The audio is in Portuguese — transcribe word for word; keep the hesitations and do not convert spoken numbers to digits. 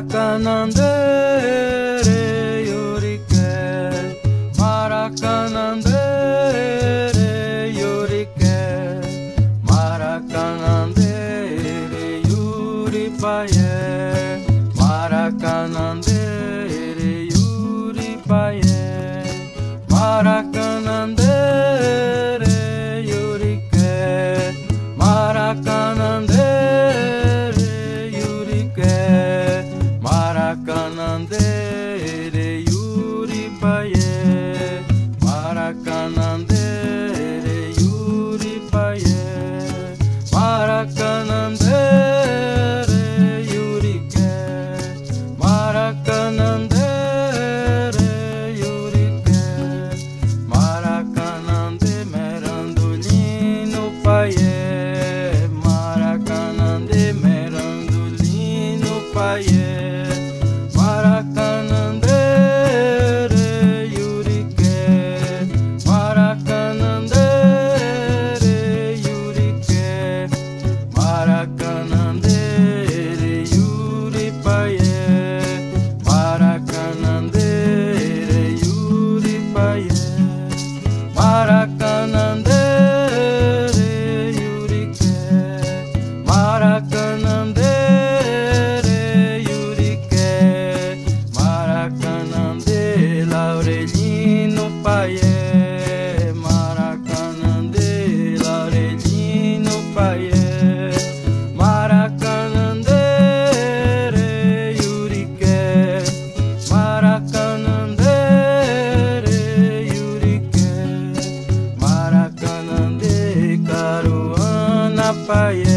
Maracanandere, Yuriké, Maracanandere, Yuriké, Maracanandere, Yuripaie, Maracanandere, Yuripaie, Maracanandere, Yuriké, Maracanandere, Yuriké, Maracanandere, Yuripaie, Maracanandere, Yuripaie, Maracanandere, Yuriké, Maracanandere, Yuriké, Maracanandê, Merandolino, Paie, Maracanandê, Merandolino, Paie, Maracanandere, Yuriké, Maracanandere, Yuriké, Maracanandere, Yuripaie, Maracanandere, Yuripaie, Maracanandere, Yuriké, Maracanandere, Yuriké, Maracanandê, Laurelino, Paie, Maracanandê, Laurelino, Paie, Maracanandere, Yuriké, Maracanandere, Yuriké, Maracanandê, Caruana, Paie.